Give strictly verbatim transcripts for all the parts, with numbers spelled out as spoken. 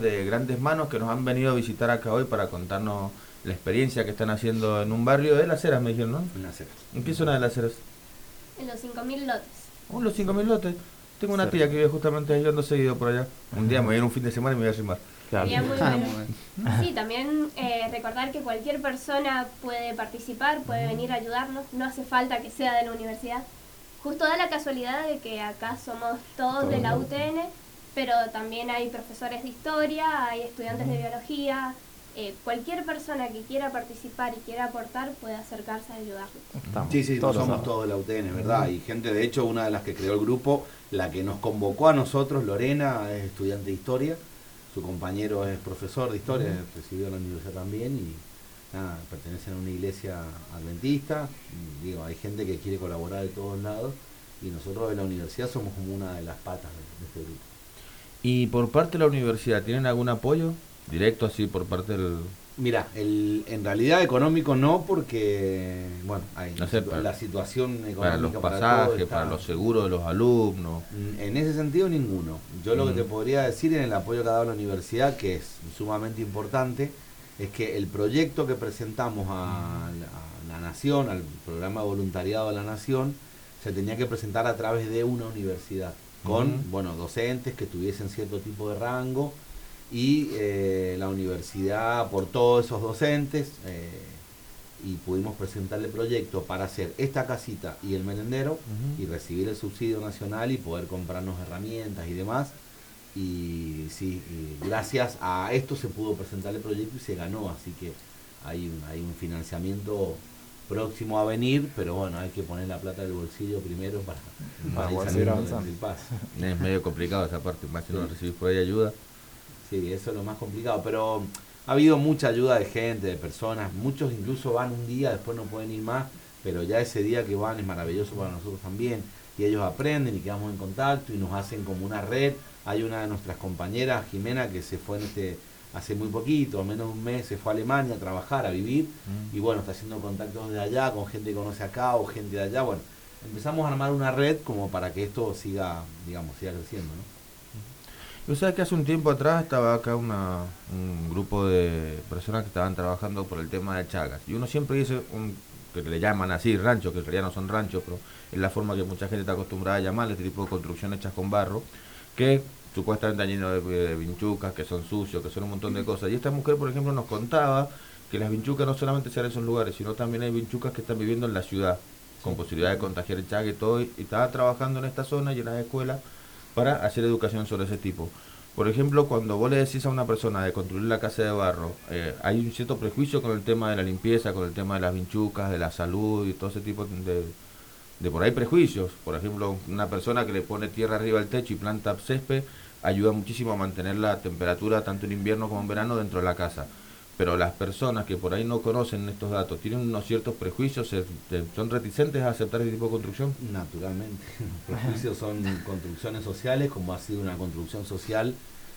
de Grandes Manos que nos han venido a visitar acá hoy para contarnos la experiencia que están haciendo en un barrio de Las Heras, me dijeron, ¿no? En Las Heras. ¿En qué zona de Las Heras? En los cinco mil lotes. Oh, los cinco mil lotes. Tengo una Cerca. tía que vive justamente ahí, yo ando seguido por allá. Un día me voy a ir un fin de semana y me voy a arrimar. Claro. Sería muy Ah, bueno. muy bien. Sí, también eh, recordar que cualquier persona puede participar, puede venir a ayudarnos, no hace falta que sea de la universidad. Justo da la casualidad de que acá somos todos de la U T N, pero también hay profesores de historia, hay estudiantes de biología. Eh, cualquier persona que quiera participar y quiera aportar puede acercarse a ayudarnos. Estamos Sí, sí, todos somos los- todos de la U T N, ¿verdad? Y gente, de hecho, una de las que creó el grupo, la que nos convocó a nosotros, Lorena, es estudiante de historia, su compañero es profesor de historia, recibió en la universidad también y nada, pertenecen a una iglesia adventista. Y, digo, hay gente que quiere colaborar de todos lados y nosotros de la universidad somos como una de las patas de, de este grupo. ¿Y por parte de la universidad tienen algún apoyo directo así por parte del...? Mira, el, en realidad económico no, porque, bueno, hay No sé, para- la situación económica Para los todo pasajes, está- para los seguros de los alumnos? En ese sentido, ninguno. Yo lo que Mm. te podría decir en el apoyo que ha dado la universidad, que es sumamente importante, es que el proyecto que presentamos a la, a la Nación, al programa de voluntariado de la Nación, se tenía que presentar a través de una universidad, con Ujú. bueno, docentes que tuviesen cierto tipo de rango, y eh, la universidad aportó esos docentes eh, y pudimos presentarle el proyecto para hacer esta casita y el merendero Ujú. y recibir el subsidio nacional y poder comprarnos herramientas y demás. Y sí, y gracias a esto se pudo presentar el proyecto y se ganó, así que hay un, hay un financiamiento próximo a venir, pero bueno, hay que poner la plata del bolsillo primero para, Para ir poder saliendo seguir del- avanzando. del paso. Es medio complicado esa parte, más si no Sí. recibís por ahí ayuda. Sí, eso es lo más complicado, pero ha habido mucha ayuda de gente, de personas, muchos incluso van un día, después no pueden ir más, pero ya ese día que van es maravilloso para nosotros también, y ellos aprenden y quedamos en contacto y nos hacen como una red. Hay una de nuestras compañeras, Jimena, que se fue en este hace muy poquito, menos de un mes, se fue a Alemania a trabajar, a vivir, Mm. y bueno, está haciendo contactos de allá, con gente que conoce acá o gente de allá. Bueno, empezamos a armar una red como para que esto siga, digamos, siga creciendo, ¿no? Yo sabes que hace un tiempo atrás estaba acá una, un grupo de personas que estaban trabajando por el tema de Chagas. Y uno siempre dice, un, que le llaman así ranchos, que en realidad no son ranchos, pero es la forma que mucha gente está acostumbrada a llamarle este tipo de construcciones hechas con barro, que supuestamente están llenos de, de vinchucas, que son sucios, que son un montón de cosas. Y esta mujer, por ejemplo, nos contaba que las vinchucas no solamente se dan en esos lugares, sino también hay vinchucas que están viviendo en la ciudad, con posibilidad de contagiar el Chaga y todo, y estaba trabajando en esta zona y en las escuelas para hacer educación sobre ese tipo. Por ejemplo, cuando vos le decís a una persona de construir la casa de barro, eh, hay un cierto prejuicio con el tema de la limpieza, con el tema de las vinchucas, de la salud y todo ese tipo de, de por ahí prejuicios. Por ejemplo, una persona que le pone tierra arriba del techo y planta césped ayuda muchísimo a mantener la temperatura tanto en invierno como en verano dentro de la casa. Pero las personas que por ahí no conocen estos datos, tienen unos ciertos prejuicios, se- se- son reticentes a aceptar este tipo de construcción. Naturalmente, los prejuicios son construcciones sociales, como ha sido una construcción social,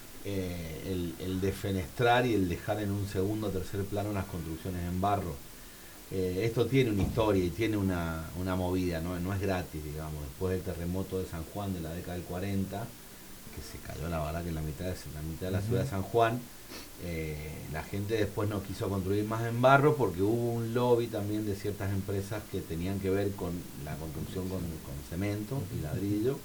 eh, el, el defenestrar y el dejar en un segundo o tercer plano las construcciones en barro. Eh, esto tiene una historia y tiene una, una movida, ¿no? No es gratis, digamos. Después del terremoto de San Juan de la década del cuarenta, que se cayó la verdad que en la mitad de, la mitad de la ciudad de San Juan, eh, la gente después no quiso construir más en barro porque hubo un lobby también de ciertas empresas que tenían que ver con la construcción con, con cemento y ladrillo,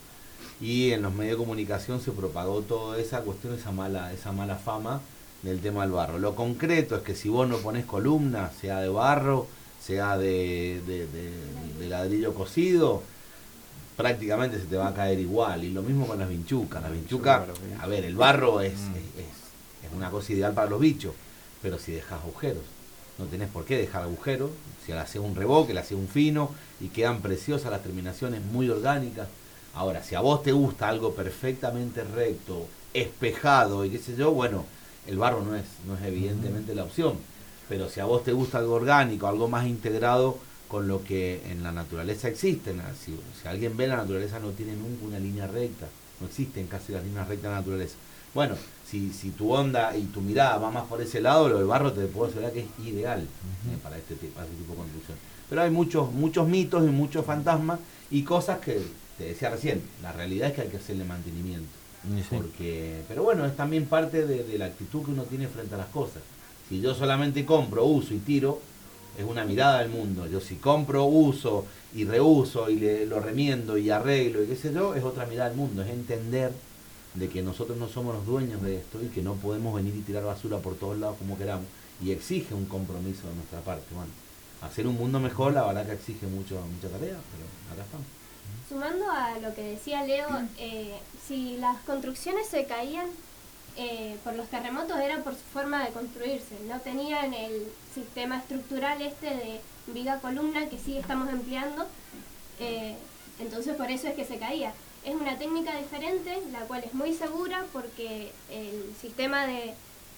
y en los medios de comunicación se propagó toda esa cuestión, esa mala, esa mala fama del tema del barro. Lo concreto es que si vos no ponés columnas, sea de barro, sea de, de, de, de ladrillo cocido, prácticamente se te va a caer igual. Y lo mismo con las vinchucas. Las vinchucas, a ver, el barro es, Mm. es, es, es una cosa ideal para los bichos, pero si dejas agujeros, no tenés por qué dejar agujeros. Si le haces un revoque, le haces un fino y quedan preciosas las terminaciones, muy orgánicas. Ahora, si a vos te gusta algo perfectamente recto, espejado y qué sé yo, bueno, el barro no es, no es evidentemente la opción. Pero si a vos te gusta algo orgánico, algo más integrado con lo que en la naturaleza existe, si, si alguien ve la naturaleza no tiene nunca una línea recta, no existen casi las líneas rectas en la naturaleza. Bueno, si, si tu onda y tu mirada va más por ese lado, lo del barro te puedo asegurar que es ideal eh, para, este, para este tipo de construcción. Pero hay muchos, muchos mitos y muchos fantasmas y cosas que, te decía recién, la realidad es que hay que hacerle mantenimiento. Sí. Porque, pero bueno, es también parte de, de la actitud que uno tiene frente a las cosas. Si yo solamente compro, uso y tiro, es una mirada del mundo. Yo si compro, uso y reuso y le, lo remiendo y arreglo y qué sé yo, es otra mirada del mundo. Es entender de que nosotros no somos los dueños de esto y que no podemos venir y tirar basura por todos lados como queramos. Y exige un compromiso de nuestra parte. Bueno, hacer un mundo mejor, la verdad que exige mucho, mucha tarea, pero acá estamos. Sumando a lo que decía Leo, eh, si las construcciones se caían eh, por los terremotos era por su forma de construirse, no tenían el sistema estructural este de viga columna que sí estamos empleando, eh, entonces por eso es que se caía. Es una técnica diferente, la cual es muy segura porque el sistema de,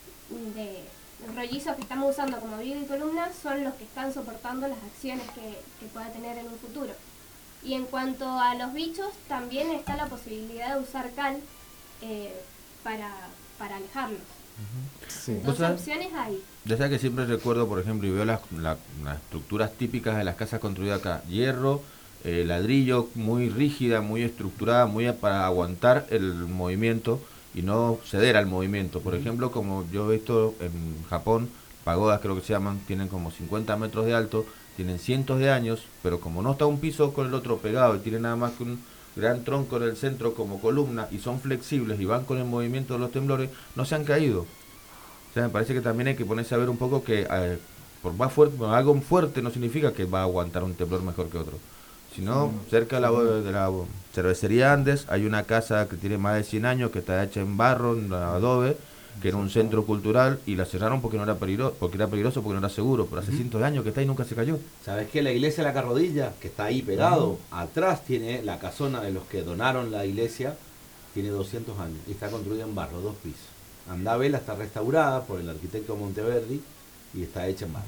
de los rollizos que estamos usando como viga y columna son los que están soportando las acciones que, que pueda tener en un futuro. Y en cuanto a los bichos, también está la posibilidad de usar cal eh, para, para alejarlos. Sí. Dos ¿Vos sabés? opciones hay. Ya sea que siempre recuerdo, por ejemplo, y veo las, la- las estructuras típicas de las casas construidas acá. Hierro, eh, ladrillo, muy rígida, muy estructurada, muy a- para aguantar el movimiento y no ceder al movimiento. Por ejemplo, como yo he visto en Japón, pagodas creo que se llaman, tienen como cincuenta metros de alto, tienen cientos de años, pero como no está un piso con el otro pegado y tiene nada más que un gran tronco en el centro como columna y son flexibles y van con el movimiento de los temblores, no se han caído. O sea, me parece que también hay que ponerse a ver un poco que eh, por más fuerte, bueno, algo fuerte no significa que va a aguantar un temblor mejor que otro. Sino, cerca de la, de la cervecería Andes hay una casa que tiene más de cien años, que está hecha en barro, en adobe, que era un centro cultural y la cerraron porque no era peligroso, porque era peligroso, porque no era seguro, pero hace cientos de años que está ahí y nunca se cayó. ¿Sabes qué? La iglesia de la Carrodilla, que está ahí pegado, atrás tiene la casona de los que donaron la iglesia, tiene doscientos años y está construida en barro, dos pisos. Andavela está restaurada por el arquitecto Monteverdi y está hecha en barro.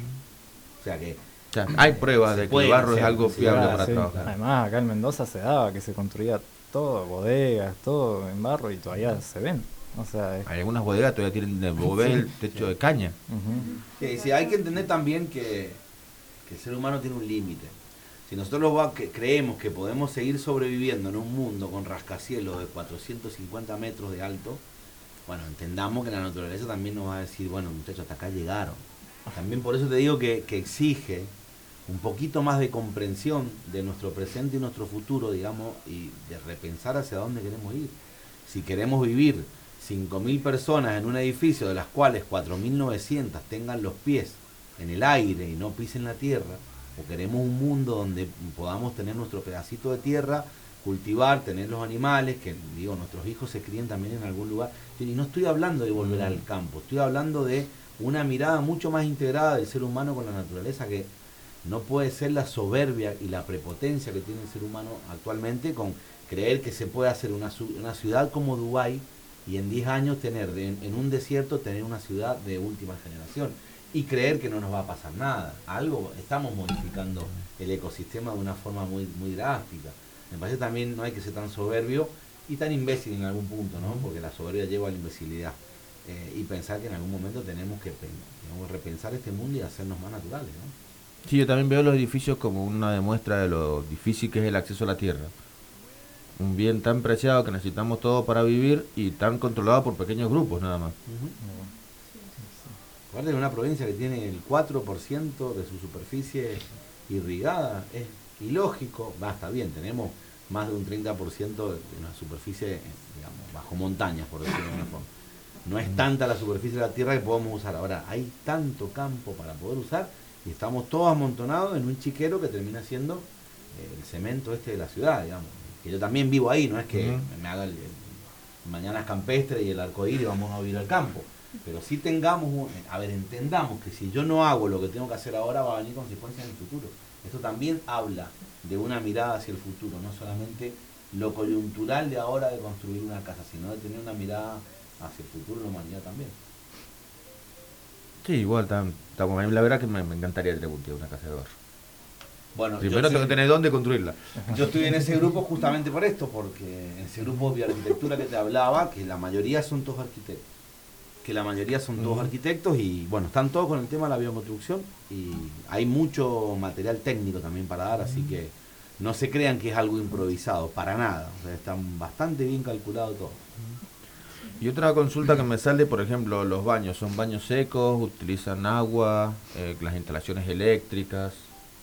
O sea que O sea, hay pruebas Se de que el pueden barro es hacer, algo sí, fiable claro, para Sí. trabajar. Además, acá en Mendoza se daba que se construía todo, bodegas, todo en barro y todavía se ven. O sea, es- Hay algunas bodegas todavía tienen de ves el techo de caña. ujú. Sí, sí, hay que entender también que, que el ser humano tiene un límite. Si nosotros va- que creemos que podemos seguir sobreviviendo en un mundo con rascacielos de cuatrocientos cincuenta metros de alto, bueno, entendamos que la naturaleza también nos va a decir, bueno, muchachos, hasta acá llegaron. También por eso te digo que, que exige un poquito más de comprensión de nuestro presente y nuestro futuro, digamos, y de repensar hacia dónde queremos ir. Si queremos vivir cinco mil personas en un edificio, de las cuales cuatro mil novecientas tengan los pies en el aire y no pisen la tierra, o queremos un mundo donde podamos tener nuestro pedacito de tierra, cultivar, tener los animales, que digo, nuestros hijos se críen también en algún lugar. Y no estoy hablando de volver al campo, estoy hablando de una mirada mucho más integrada del ser humano con la naturaleza, que no puede ser la soberbia y la prepotencia que tiene el ser humano actualmente con creer que se puede hacer una, su- una ciudad como Dubái y en diez años tener de- en un desierto tener una ciudad de última generación y creer que no nos va a pasar nada. Algo estamos modificando el ecosistema de una forma muy, muy drástica. Me parece también no hay que ser tan soberbio y tan imbécil en algún punto, ¿no? Porque la soberbia lleva a la imbecilidad. Eh, y pensar que en algún momento tenemos que pen- digamos, repensar este mundo y hacernos más naturales, ¿no? Sí, yo también veo los edificios como una demuestra de lo difícil que es el acceso a la tierra. Un bien tan preciado que necesitamos todo para vivir y tan controlado por pequeños grupos nada más. Aparte de una provincia que tiene el cuatro por ciento de su superficie irrigada, es ilógico, va, está bien, tenemos más de un treinta por ciento de una superficie, digamos, bajo montañas, por decirlo de alguna forma. No es tanta la superficie de la tierra que podemos usar. Ahora, hay tanto campo para poder usar y estamos todos amontonados en un chiquero que termina siendo eh, el cemento este de la ciudad, digamos. Que yo también vivo ahí, no es que Ujú. me haga el, el mañanas campestre y el arcoíris y vamos a vivir al campo. Pero sí tengamos, un- a ver, entendamos que si yo no hago lo que tengo que hacer ahora va a venir consecuencias en el futuro. Esto también habla de una mirada hacia el futuro, no solamente lo coyuntural de ahora de construir una casa, sino de tener una mirada hacia el futuro de la humanidad también. Sí, igual, tan, tan bueno. La verdad que me, me encantaría tener un- una casa de barro. Bueno, Primero yo, tengo que tener dónde construirla. yo estoy en ese grupo justamente por esto, porque en ese grupo de bioarquitectura que te hablaba, que la mayoría son todos arquitectos. Que la mayoría son todos Ujú. arquitectos y bueno, están todos con el tema de la bioconstrucción y hay mucho material técnico también para dar, así que no se crean que es algo improvisado, para nada. O sea, están bastante bien calculado todo. Y otra consulta que me sale, por ejemplo, los baños, ¿son baños secos? ¿Utilizan agua? Eh, ¿Las instalaciones eléctricas?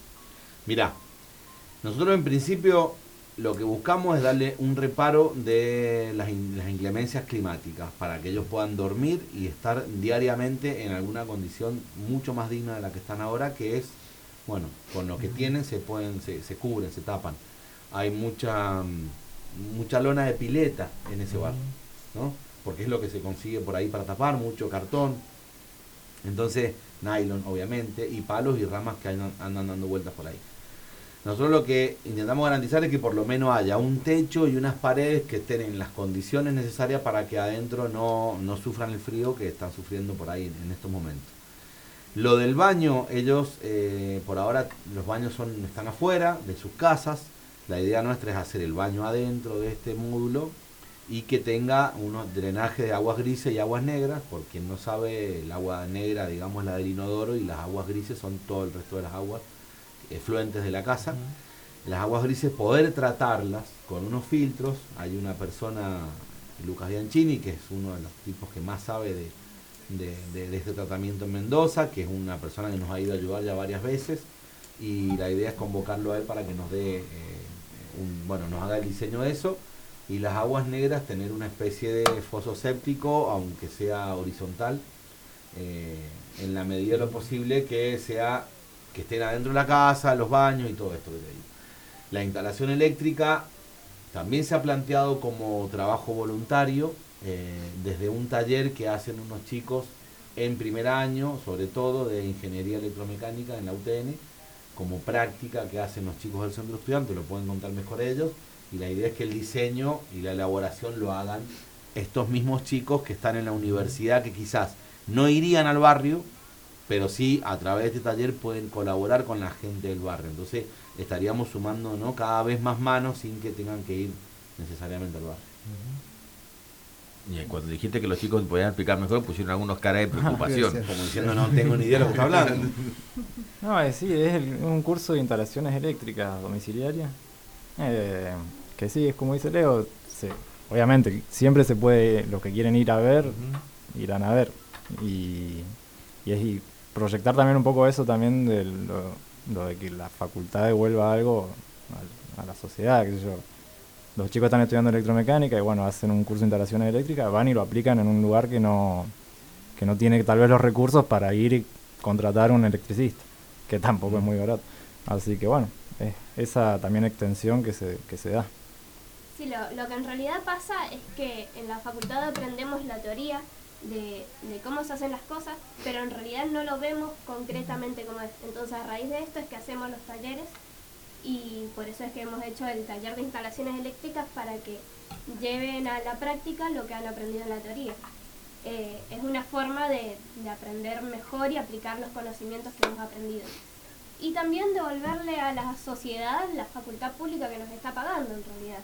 Mirá, nosotros en principio lo que buscamos es darle un reparo de las, in- las inclemencias climáticas para que ellos puedan dormir y estar diariamente en alguna condición mucho más digna de la que están ahora, que es, bueno, con lo que tienen se pueden, se, se cubren, se tapan. Hay mucha, mm, mucha lona de pileta en ese bar, ¿no? Porque es lo que se consigue por ahí para tapar, mucho cartón. Entonces, nylon, obviamente, y palos y ramas que andan, andan dando vueltas por ahí. Nosotros lo que intentamos garantizar es que por lo menos haya un techo y unas paredes que estén en las condiciones necesarias para que adentro no, no sufran el frío que están sufriendo por ahí en, en estos momentos. Lo del baño, ellos, eh, por ahora, los baños son, están afuera de sus casas. La idea nuestra es hacer el baño adentro de este módulo y que tenga unos drenajes de aguas grises y aguas negras. Por quien no sabe, el agua negra, digamos, la del inodoro, y las aguas grises son todo el resto de las aguas efluentes de la casa. Las aguas grises, poder tratarlas con unos filtros. Hay una persona, Lucas Bianchini, que es uno de los tipos que más sabe de, de, de, de este tratamiento en Mendoza, que es una persona que nos ha ido a ayudar ya varias veces, y la idea es convocarlo a él para que nos dé eh, un, bueno, nos haga el diseño de eso. Y las aguas negras, tener una especie de foso séptico, aunque sea horizontal, eh, en la medida de lo posible que sea que estén adentro de la casa, los baños y todo esto que te digo. La instalación eléctrica también se ha planteado como trabajo voluntario, eh, desde un taller que hacen unos chicos en primer año, sobre todo de ingeniería electromecánica en la U T N, como práctica que hacen los chicos del centro estudiante, lo pueden contar mejor ellos, y la idea es que el diseño y la elaboración lo hagan estos mismos chicos que están en la universidad, que quizás no irían al barrio, pero sí a través de este taller pueden colaborar con la gente del barrio. Entonces estaríamos sumando, ¿no?, cada vez más manos sin que tengan que ir necesariamente al barrio. Y cuando dijiste que los chicos podían explicar mejor, pusieron algunos caras de preocupación. Como diciendo, no tengo ni idea de lo que está hablando. No, eh, sí, es el- un curso de instalaciones eléctricas domiciliarias. Eh, que sí, es como dice Leo, sí, obviamente, siempre se puede, los que quieren ir a ver, Ujú. irán a ver. Y, y es y proyectar también un poco eso también de lo, lo de que la facultad devuelva algo a, a la sociedad, qué sé yo. Los chicos están estudiando electromecánica y bueno, hacen un curso de instalaciones eléctricas, van y lo aplican en un lugar que no, que no tiene tal vez los recursos para ir y contratar un electricista, que tampoco es muy barato. Así que bueno, es esa también extensión que se, que se da. Sí, lo, lo que en realidad pasa es que en la facultad aprendemos la teoría de, de cómo se hacen las cosas, pero en realidad no lo vemos concretamente como es. Entonces, a raíz de esto es que hacemos los talleres, y por eso es que hemos hecho el taller de instalaciones eléctricas, para que lleven a la práctica lo que han aprendido en la teoría. Eh, es una forma de, de aprender mejor y aplicar los conocimientos que hemos aprendido. Y también devolverle a la sociedad la facultad pública que nos está pagando en realidad.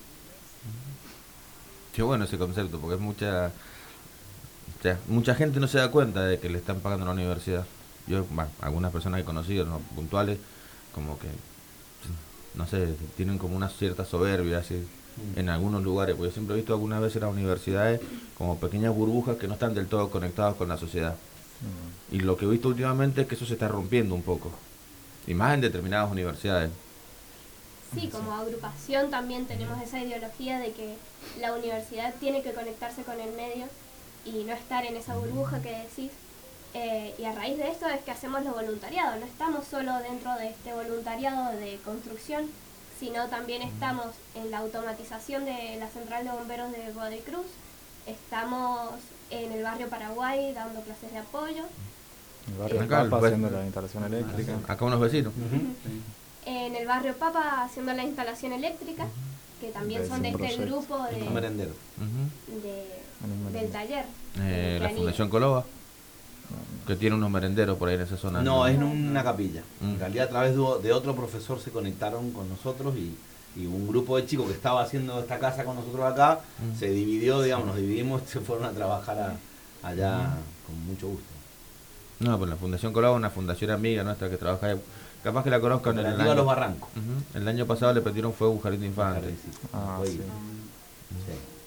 Qué bueno ese concepto, porque es mucha, o sea, mucha gente no se da cuenta de que le están pagando a la universidad. Yo, bueno, algunas personas que he conocido, ¿no?, puntuales, como que, no sé, tienen como una cierta soberbia así, en algunos lugares, porque yo siempre he visto algunas veces las universidades como pequeñas burbujas que no están del todo conectadas con la sociedad. Y lo que he visto últimamente es que eso se está rompiendo un poco, y más en determinadas universidades. Sí, como agrupación también tenemos esa ideología de que la universidad tiene que conectarse con el medio y no estar en esa burbuja que decís. Eh, y a raíz de esto es que hacemos los voluntariados. No estamos solo dentro de este voluntariado de construcción, sino también estamos en la automatización de la central de bomberos de Godoy Cruz. Estamos en el barrio Paraguay dando clases de apoyo. El barrio Acá, Papa pues, haciendo la instalación eléctrica. Acá unos vecinos. En el barrio Papa haciendo la instalación eléctrica, que también Es son un de este proyecto. grupo Un de, merendero. Ujú. de- En un del merendero. taller. Eh, de la Planilla. Fundación Coloba, que tiene unos merenderos por ahí en esa zona. No, es en una capilla. Mm. En realidad a través de, de otro profesor se conectaron con nosotros, y, y un grupo de chicos que estaba haciendo esta casa con nosotros acá, Mm. se dividió, digamos, nos dividimos y se fueron a trabajar a- allá con mucho gusto. No, pues la Fundación Coloba es una fundación amiga nuestra que trabaja ahí. Capaz que la conozcan en el Cooperativa año. Los Barrancos. Ujú. El año pasado le prendieron fuego a un jardín de infantes. Ah, Fue sí. ahí. Sí.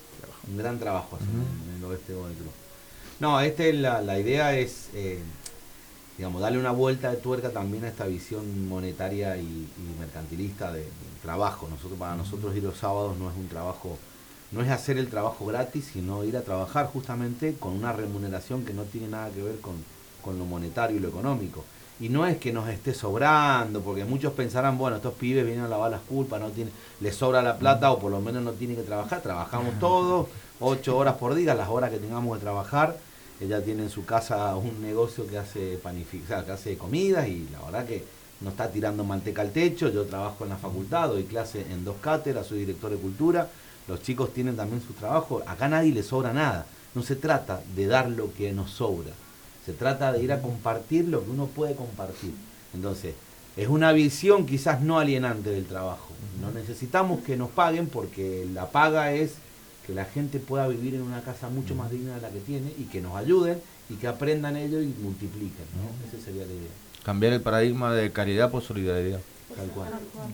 un gran trabajo hacen Ujú. en el oeste de Godoy Cruz. No, este la, la idea es, eh, digamos, darle una vuelta de tuerca también a esta visión monetaria y, y mercantilista de, del trabajo. Nosotros, para nosotros ir los sábados no es un trabajo, no es hacer el trabajo gratis, sino ir a trabajar justamente con una remuneración que no tiene nada que ver con, con lo monetario y lo económico. Y no es que nos esté sobrando, porque muchos pensarán, bueno, estos pibes vienen a lavar las culpas, no tiene, les sobra la plata o por lo menos no tienen que trabajar. Trabajamos todos, ocho horas por día, las horas que tengamos que trabajar. Ella tiene en su casa un negocio que hace panific- o sea, que hace comidas y la verdad que no está tirando manteca al techo. Yo trabajo en la facultad, doy clase en dos cátedras, soy director de cultura. Los chicos tienen también su trabajo. Acá a nadie le sobra nada. No se trata de dar lo que nos sobra. Se trata de ir a compartir lo que uno puede compartir. Entonces, es una visión quizás no alienante del trabajo. No necesitamos que nos paguen porque la paga es que la gente pueda vivir en una casa mucho más digna de la que tiene y que nos ayuden y que aprendan ello y multipliquen, ¿no? Esa sería la idea. Cambiar el paradigma de caridad por solidaridad. Tal cual.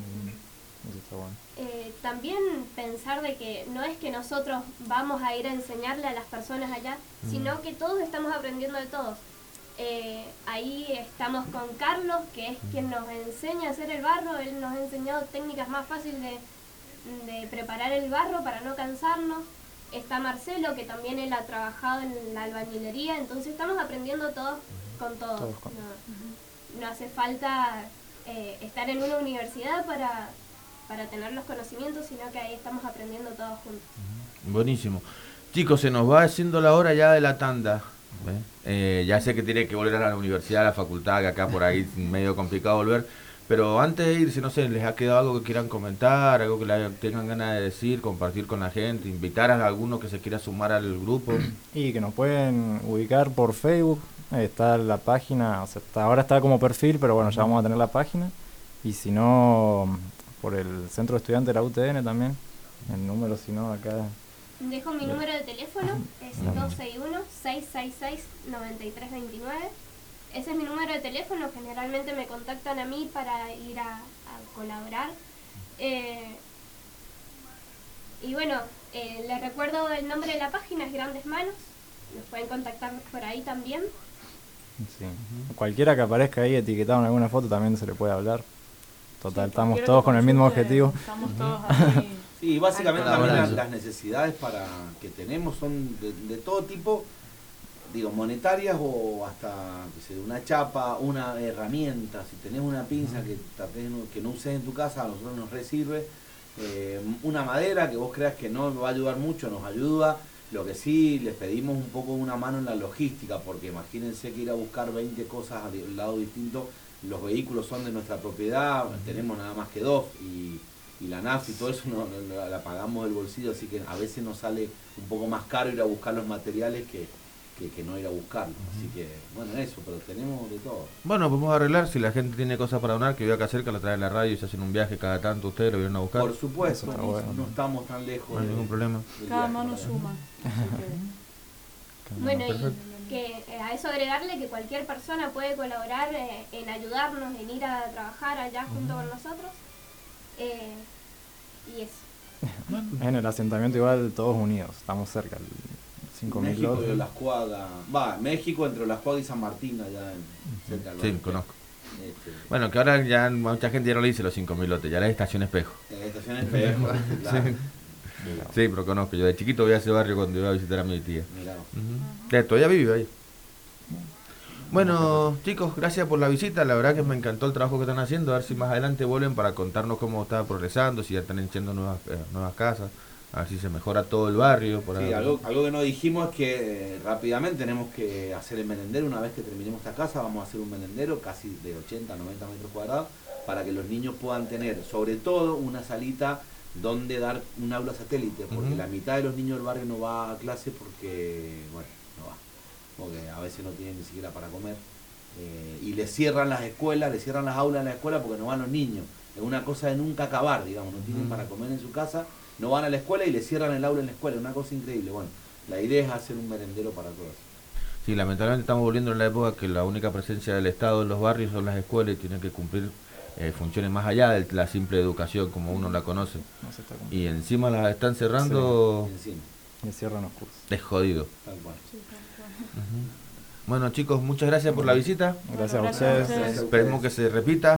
Eso está bueno. Eh, también pensar de que no es que nosotros vamos a ir a enseñarle a las personas allá, Mm. sino que todos estamos aprendiendo de todos. Eh, ahí estamos con Carlos, que es quien nos enseña a hacer el barro. Él nos ha enseñado técnicas más fáciles de, de preparar el barro para no cansarnos. Está Marcelo, que también él ha trabajado en la albañilería, entonces estamos aprendiendo todos con todos. Todos con- No, no hace falta eh, estar en una universidad para, para tener los conocimientos, sino que ahí estamos aprendiendo todos juntos. Buenísimo. Chicos, se nos va haciendo la hora ya de la tanda. ¿eh? Eh, ya sé que tiene que volver a la universidad, a la facultad, que acá por ahí es medio complicado volver. Pero antes de irse, no sé, ¿les ha quedado algo que quieran comentar? ¿Algo que le tengan ganas de decir, compartir con la gente? ¿Invitar a alguno que se quiera sumar al grupo? Y que nos pueden ubicar por Facebook, está la página, o sea, está- ahora está como perfil, pero bueno, ya vamos a tener la página. Y si no, por el centro de estudiantes de la U T N también, el número, si no, acá. Dejo mi Bien. número de teléfono, es Bien. dos seis uno, seis seis seis, nueve tres dos nueve. Ese es mi número de teléfono, generalmente me contactan a mí para ir a, a colaborar. Eh, y bueno, eh, les recuerdo el nombre de la página, es Grandes Manos, nos pueden contactar por ahí también. Sí. Cualquiera que aparezca ahí etiquetado en alguna foto también se le puede hablar. Total, Sí, estamos cualquiera todos que con el mismo consulte, objetivo. Estamos todos ahí. Sí, básicamente Al también las, colaborar. las necesidades para que tenemos son de, de todo tipo, digo, monetarias o hasta que sé, una chapa, una herramienta. Si tenés una pinza que, tapés no- que no uses en tu casa, a nosotros nos resirve. Eh, una madera que vos creas que no va a ayudar mucho, nos ayuda. Lo que sí, les pedimos un poco una mano en la logística, porque imagínense que ir a buscar veinte cosas a un lado distinto, los vehículos son de nuestra propiedad, tenemos nada más que dos, y, y la N A F y todo eso no, no- no- la pagamos del bolsillo, así que a veces nos sale un poco más caro ir a buscar los materiales que, que, que no ir a buscarlos. Así que, bueno, eso, pero tenemos de todo. Bueno, podemos arreglar. Si la gente tiene cosas para donar, que voy acá cerca, la trae a la radio y se hacen un viaje cada tanto. Ustedes lo vienen a buscar. Por supuesto, Eso está no, bueno. no estamos tan lejos. No hay de- ningún problema. del Cada viaje mano para allá. suma. Así que- Bueno, Perfecto. y que eh, a eso agregarle que cualquier persona puede colaborar eh, en ayudarnos, en ir a trabajar allá junto con nosotros. Eh, y eso. En el asentamiento igual todos unidos, estamos cerca, el cinco mil México lotes. de Las Cuagas, va, México entre Las Cuagas y San Martín, allá en, cerca del Sí, barrio. conozco. Este, Bueno, que ahora ya mucha gente ya no le dice los cinco mil lotes, ya la estación Espejo. en la estación Espejo, claro. Sí, pero conozco. Yo de chiquito voy a ese barrio cuando iba a visitar a mi tía. Mirá. Ujú. Ya, todavía vive ahí. Bueno, chicos, gracias por la visita. La verdad que me encantó el trabajo que están haciendo. A ver si más adelante vuelven para contarnos cómo está progresando, si ya están echando nuevas, eh, nuevas casas, a ver si se mejora todo el barrio. Por Sí, ahí. algo, algo que no dijimos es que eh, rápidamente tenemos que hacer el merendero. Una vez que terminemos esta casa, vamos a hacer un merendero casi de ochenta a noventa metros cuadrados para que los niños puedan tener, sobre todo, una salita donde dar un aula satélite, porque Ujú. la mitad de los niños del barrio no va a clase porque, bueno, no va, porque a veces no tienen ni siquiera para comer. Eh, y les cierran las escuelas, les cierran las aulas en la escuela porque no van los niños. Es una cosa de nunca acabar, digamos, no tienen Ujú. para comer en su casa, no van a la escuela y les cierran el aula en la escuela, es una cosa increíble. Bueno, la idea es hacer un merendero para todos. Sí, lamentablemente estamos volviendo en la época que la única presencia del Estado en los barrios son las escuelas y tienen que cumplir eh, funciones más allá de la simple educación como uno la conoce. No se está cumpliendo. Y encima las están cerrando Encima. y cierran los cursos. Es jodido. Tal cual. Sí, tal cual. Ujú. Bueno chicos, muchas gracias por la visita. Gracias a Bueno, gracias a ustedes. ustedes. Esperemos que se repita.